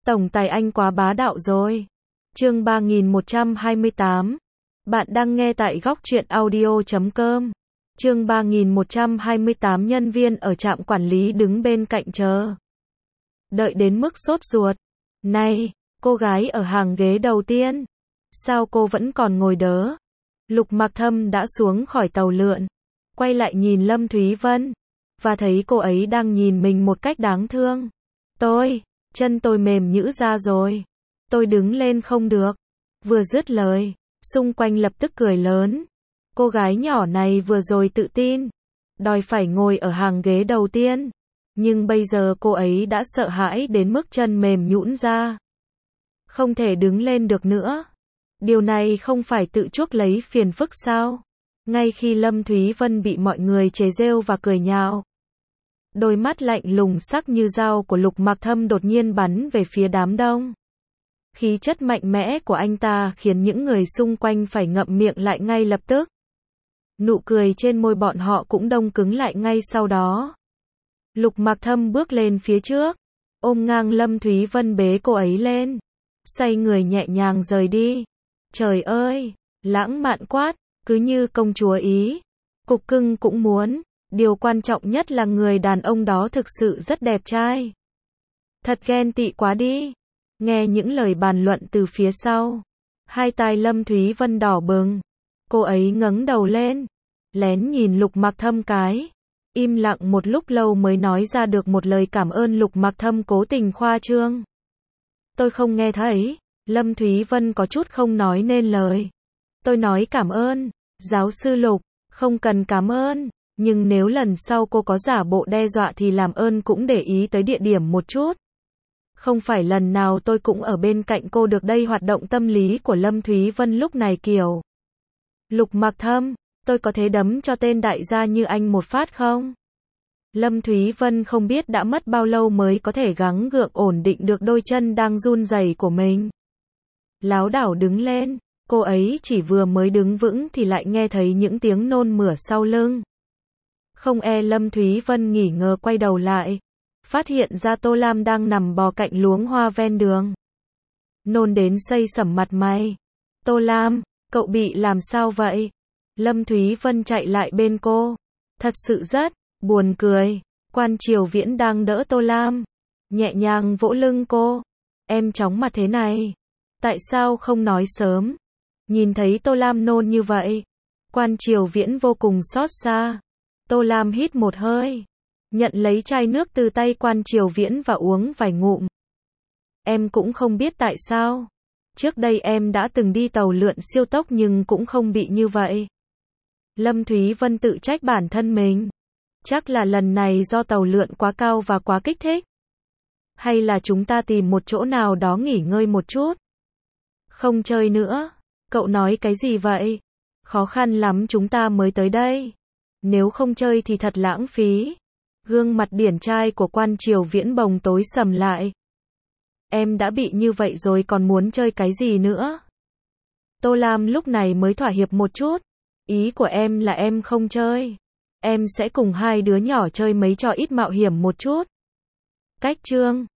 Tổng tài anh quá bá đạo rồi. Chương 3128. Bạn đang nghe tại góc truyện audio.com. Chương 3128. Nhân viên ở trạm quản lý đứng bên cạnh chờ. Đợi đến mức sốt ruột. Này, cô gái ở hàng ghế đầu tiên. Sao cô vẫn còn ngồi đớ? Lục Mặc Thâm đã xuống khỏi tàu lượn. Quay lại nhìn Lâm Thúy Vân. Và thấy cô ấy đang nhìn mình một cách đáng thương. Chân tôi mềm nhũn ra rồi. Tôi đứng lên không được. Vừa dứt lời, xung quanh lập tức cười lớn. Cô gái nhỏ này vừa rồi tự tin, đòi phải ngồi ở hàng ghế đầu tiên. Nhưng bây giờ cô ấy đã sợ hãi đến mức chân mềm nhũn ra. Không thể đứng lên được nữa. Điều này không phải tự chuốc lấy phiền phức sao? Ngay khi Lâm Thúy Vân bị mọi người chế giễu và cười nhạo, đôi mắt lạnh lùng sắc như dao của Lục Mặc Thâm đột nhiên bắn về phía đám đông. Khí chất mạnh mẽ của anh ta khiến những người xung quanh phải ngậm miệng lại ngay lập tức. Nụ cười trên môi bọn họ cũng đông cứng lại ngay sau đó. Lục Mặc Thâm bước lên phía trước, ôm ngang Lâm Thúy Vân bế cô ấy lên, xoay người nhẹ nhàng rời đi. Trời ơi, lãng mạn quá, cứ như công chúa Ý. Cục cưng cũng muốn. Điều quan trọng nhất là người đàn ông đó thực sự rất đẹp trai. Thật ghen tị quá đi. Nghe những lời bàn luận từ phía sau, hai tai Lâm Thúy Vân đỏ bừng. Cô ấy ngẩng đầu lên, lén nhìn Lục Mặc Thâm cái. Im lặng một lúc lâu mới nói ra được một lời cảm ơn. Lục Mặc Thâm cố tình khoa trương. Tôi không nghe thấy. Lâm Thúy Vân có chút không nói nên lời. Tôi nói cảm ơn, giáo sư Lục, không cần cảm ơn. Nhưng nếu lần sau cô có giả bộ đe dọa thì làm ơn cũng để ý tới địa điểm một chút. Không phải lần nào tôi cũng ở bên cạnh cô được đây. Hoạt động tâm lý của Lâm Thúy Vân lúc này kiểu. Lục Mặc Thâm, tôi có thể đấm cho tên đại gia như anh một phát không? Lâm Thúy Vân không biết đã mất bao lâu mới có thể gắng gượng ổn định được đôi chân đang run rẩy của mình. Lảo đảo đứng lên, cô ấy chỉ vừa mới đứng vững thì lại nghe thấy những tiếng nôn mửa sau lưng. Không e Lâm Thúy Vân nghỉ ngờ quay đầu lại, phát hiện ra Tô Lam đang nằm bò cạnh luống hoa ven đường. Nôn đến xây sẩm mặt mày. Tô Lam, cậu bị làm sao vậy? Lâm Thúy Vân chạy lại bên cô. Thật sự rất buồn cười. Quan Triều Viễn đang đỡ Tô Lam, nhẹ nhàng vỗ lưng cô. Em chóng mặt thế này, tại sao không nói sớm? Nhìn thấy Tô Lam nôn như vậy, Quan Triều Viễn vô cùng xót xa. Tô Lam hít một hơi, nhận lấy chai nước từ tay Quan Triều Viễn và uống vài ngụm. Em cũng không biết tại sao. Trước đây em đã từng đi tàu lượn siêu tốc nhưng cũng không bị như vậy. Lâm Thúy Vân tự trách bản thân mình. Chắc là lần này do tàu lượn quá cao và quá kích thích. Hay là chúng ta tìm một chỗ nào đó nghỉ ngơi một chút? Không chơi nữa. Cậu nói cái gì vậy? Khó khăn lắm chúng ta mới tới đây. Nếu không chơi thì thật lãng phí. Gương mặt điển trai của Quan Triều Viễn bồng tối sầm lại. Em đã bị như vậy rồi còn muốn chơi cái gì nữa? Tô Lam lúc này mới thỏa hiệp một chút. Ý của em là em không chơi. Em sẽ cùng hai đứa nhỏ chơi mấy trò ít mạo hiểm một chút. Cách chương